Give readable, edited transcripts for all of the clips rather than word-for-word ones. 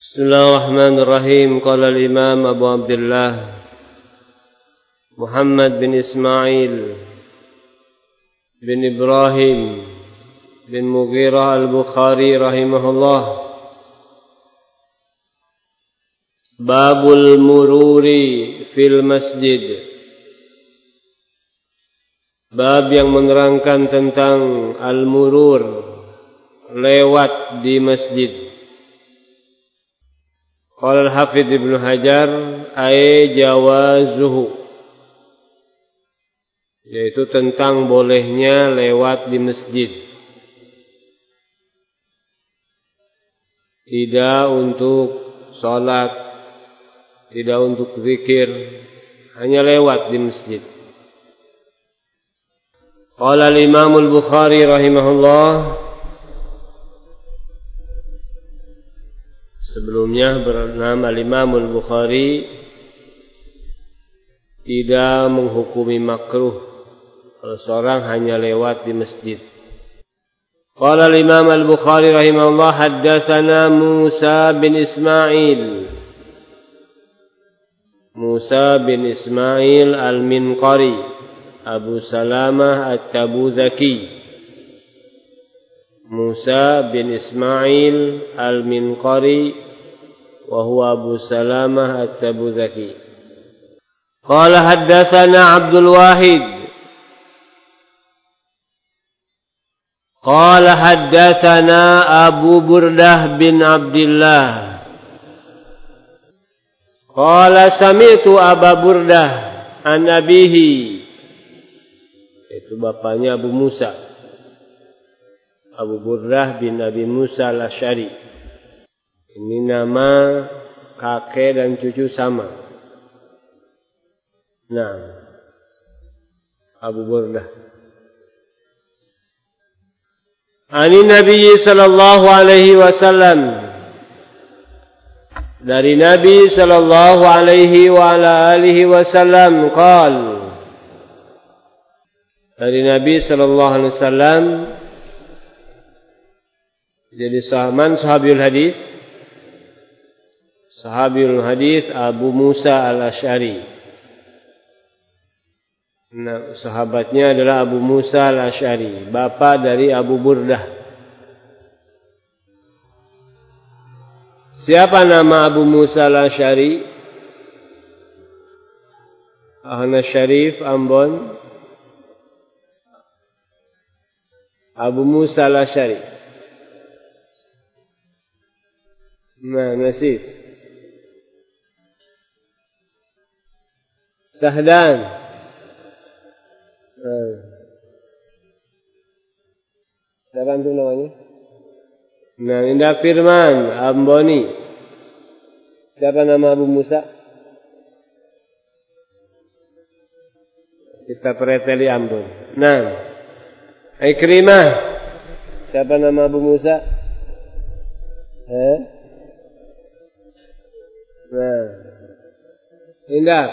Bismillahirrahmanirrahim. Qala al-Imam Abu Abdullah Muhammad bin Ismail bin Ibrahim bin Mughirah al-Bukhari rahimahullah. Babul mururi fil masjid. Bab yang menerangkan tentang al-murur, lewat di masjid. Qala al-Hafidz Ibnu Hajar ay jawazuhu, yaitu tentang bolehnya lewat di masjid. Tidak untuk salat, tidak untuk zikir, hanya lewat di masjid. Qala al-Imam al-Bukhari rahimahullah. Sebelumnya bernama al-Imam al-Bukhari tidak menghukumi makruh kalau seorang hanya lewat di masjid. Qala al-Imam al-Bukhari rahimahullah haddatsana Musa bin Ismail. Musa bin Ismail al-Minqari, Abu Salamah at-Tabuzaki. Musa bin Ismail al-Minqari wa huwa Abu Salamah at-Tabuzaki. Qala haddatsana Abdul Wahid. Qala haddatsana Abu Burdah bin Abdullah. Qala sami'tu Abu Burdah an abihi, itu bapaknya Abu Musa, Abu Burdah bin Abi Musa al-Asy'ari. Ini nama kakek dan cucu sama. Nah, Abu Burdah. Ani Nabi sallallahu alaihi wasallam, dari Nabi sallallahu alaihi wa ala alihi wasallam qaal, dari Nabi sallallahu alaihi wasallam. Jadi sahabiul hadis, sahabiul hadis Abu Musa al-Asy'ari. Nah, sahabatnya adalah Abu Musa al-Asy'ari, bapak dari Abu Burdah. Siapa nama Abu Musa al-Asy'ari? Ahna Syarif Ambon. Abu Musa al-Asy'ari. Nah, nasib. Sahdan. Siapa itu namanya? Nah, Indah Firman Amboni. Siapa nama Abu Musa? Kita preteli Ambon. Nah, Ikrimah. Siapa nama Abu Musa? Nah, Indah.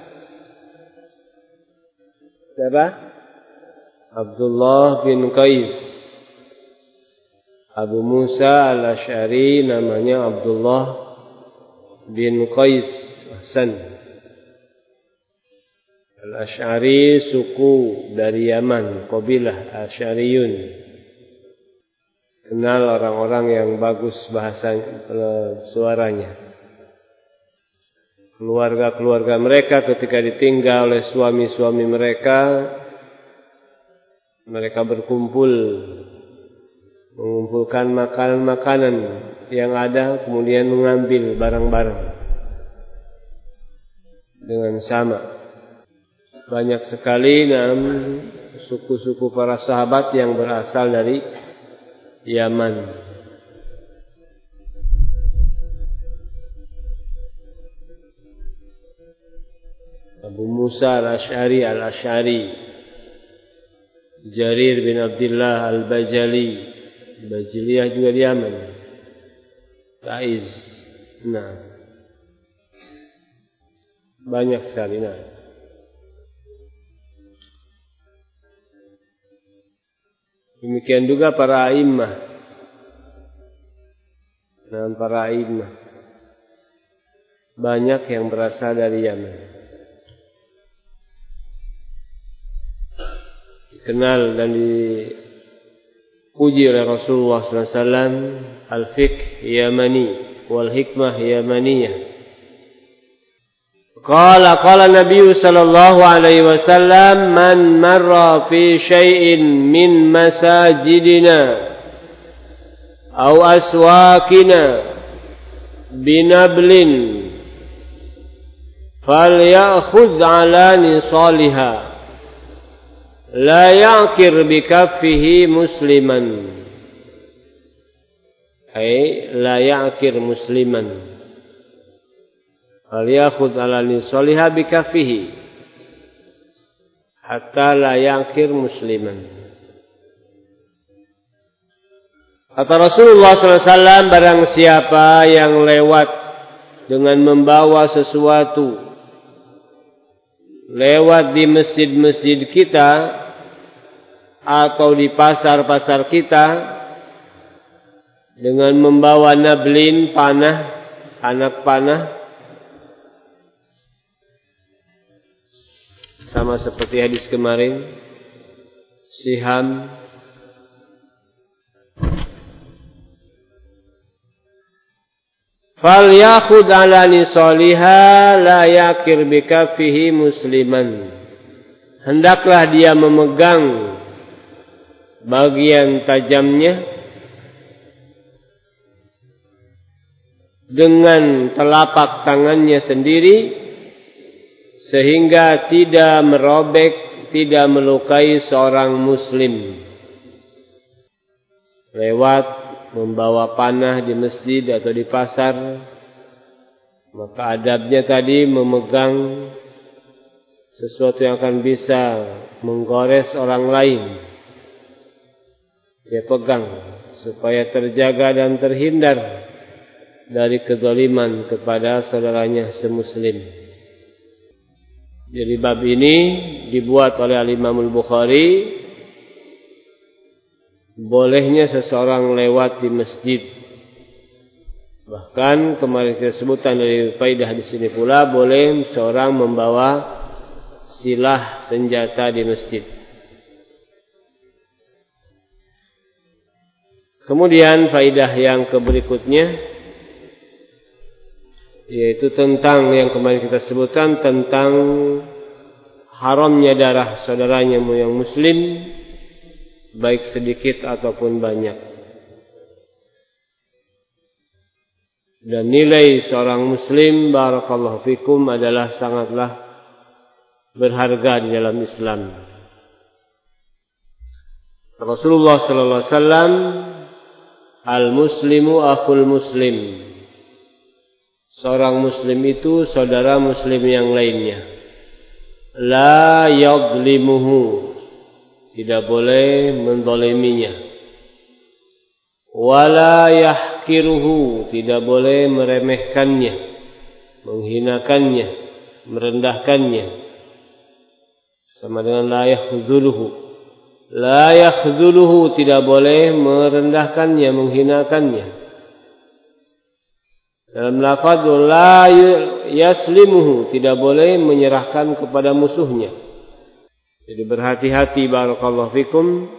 Siapa? Abdullah bin Qais. Abu Musa al-Asy'ari namanya Abdullah bin Qais. Ahsan. Al-Asy'ari suku dari Yaman, kabilah Asy'ariyun. Kenal orang-orang yang bagus bahasa suaranya. Keluarga-keluarga mereka ketika ditinggal oleh suami-suami mereka, mereka berkumpul, mengumpulkan makanan-makanan yang ada, kemudian mengambil barang-barang dengan sama. Banyak sekali suku-suku para sahabat yang berasal dari Yaman. Abu Musa al-Asy'ari, Jarir bin Abdullah al-Bajali, Bajiliyah juga di Yaman. Taiz. Nah, banyak sekali. Nah, demikian juga para a'immah. Nah, para a'immah banyak yang berasal dari Yaman. Dikenal dan dipuji oleh Rasulullah SAW, al-fiqh Yamani wal hikmah Yamaniyah. Qala Nabi sallallahu alaihi wasallam, man marra fi syai'in min masajidina aw aswaqina binablin falyakhudh ala nisaliha la ya'kir bikaffihi musliman, ay la ya'kir musliman, falyakhudh ala nisaliha bikaffihi hatta la ya'kir musliman. Kata Rasulullah SAW, barang siapa yang lewat dengan membawa sesuatu, lewat di masjid-masjid kita atau di pasar-pasar kita dengan membawa nablin, panah, anak panah, sama seperti hadis kemarin, siham, falyakhudh ala nisaliha la yakir bikaffihi musliman, hendaklah dia memegang bagian tajamnya dengan telapak tangannya sendiri sehingga tidak merobek, tidak melukai seorang muslim. Lewat membawa panah di masjid atau di pasar, maka adabnya tadi memegang sesuatu yang akan bisa menggores orang lain. Dia pegang supaya terjaga dan terhindar dari kezaliman kepada saudaranya semuslim. Jadi bab ini dibuat oleh Al-Imam Al-Bukhari, bolehnya seseorang lewat di masjid. Bahkan kemarin kita sebutkan dari faedah di sini pula, boleh seorang membawa silah senjata di masjid. Kemudian faedah yang berikutnya, yaitu tentang yang kemarin kita sebutkan, tentang haramnya darah saudaranya yang muslim, baik sedikit ataupun banyak. Dan nilai seorang muslim, barakallahu fikum, adalah sangatlah berharga di dalam Islam. Rasulullah sallallahu alaihi wasallam, al-muslimu akhul muslim, seorang muslim itu saudara muslim yang lainnya. La yadlimuhu, tidak boleh menzaliminya. Wala yahkiruhu, tidak boleh meremehkannya, menghinakannya, merendahkannya. Sama dengan la yakhzuluhu. La yakhzuluhu, tidak boleh merendahkannya, menghinakannya. Dalam lafaz la yaslimuhu, tidak boleh menyerahkan kepada musuhnya. Jadi berhati-hati, barakallahu fikum,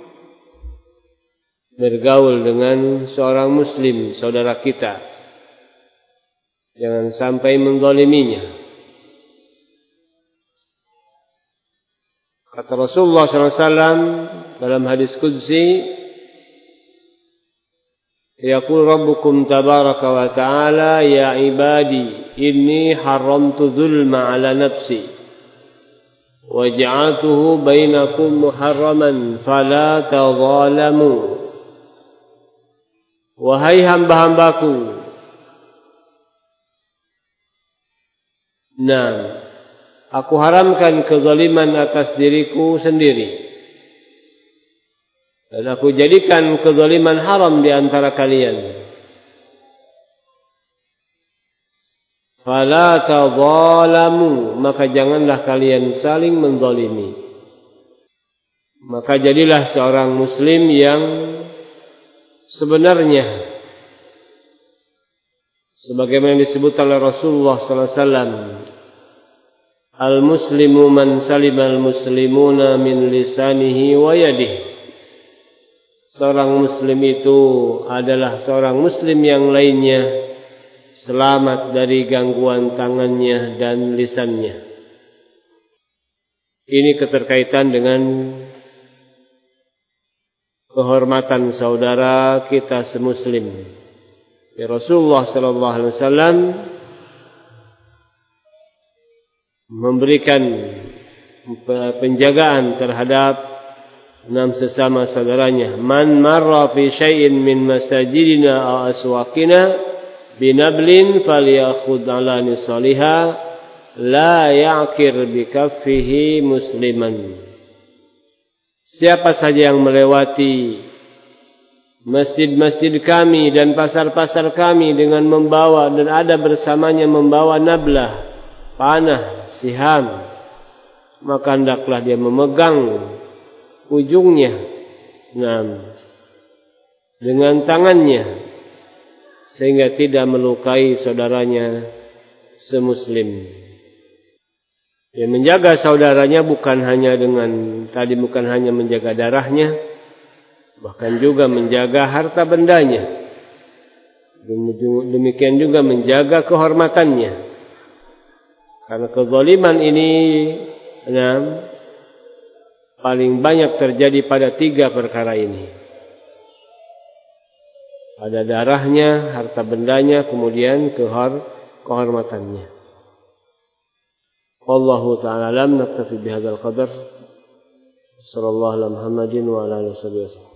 bergaul dengan seorang muslim, saudara kita. Jangan sampai menzaliminya. Kata Rasulullah SAW dalam hadis qudsi, yaqul rabbukum tabaraka wa ta'ala, ya ibadi inni haramtu dzulma ala nafsi waj'altuhu bainakum muharraman fala tadzalamu. Wahai hamba-hambaku, aku haramkan kezaliman atas diriku sendiri, dan aku jadikan kezaliman haram di antara kalian. Fala tadzalamu, maka janganlah kalian saling menzalimi. Maka jadilah seorang muslim yang sebenarnya sebagaimana disebut oleh Rasulullah sallallahu alaihi wasallam, al-muslimu man salimal muslimuna min lisanihi wa yadihi. Seorang muslim itu adalah seorang muslim yang lainnya selamat dari gangguan tangannya dan lisannya. Ini keterkaitan dengan kehormatan saudara kita semuslim. Ya, Rasulullah sallallahu alaihi wasallam memberikan penjagaan terhadap sesama saudaranya. Man marra fi syai'in min masajidina aw aswaqina binablin falyakhudh ala nisaliha la ya'kir bi kaffihi musliman. Siapa saja yang melewati masjid-masjid kami dan pasar-pasar kami dengan membawa, dan ada bersamanya membawa nablah, panah, siham, maka hendaklah dia memegang ujungnya dengan tangannya sehingga tidak melukai saudaranya semuslim. Dia menjaga saudaranya bukan hanya menjaga darahnya, bahkan juga menjaga harta bendanya. Demikian juga menjaga kehormatannya. Karena kezaliman ini paling banyak terjadi pada 3 perkara ini. Pada darahnya, harta bendanya, kemudian kehormatannya. Wallahu ta'ala alam, naktafi bihadzal qadar. Sallallahu alaihi Muhammadin wa ala alihi wasallam.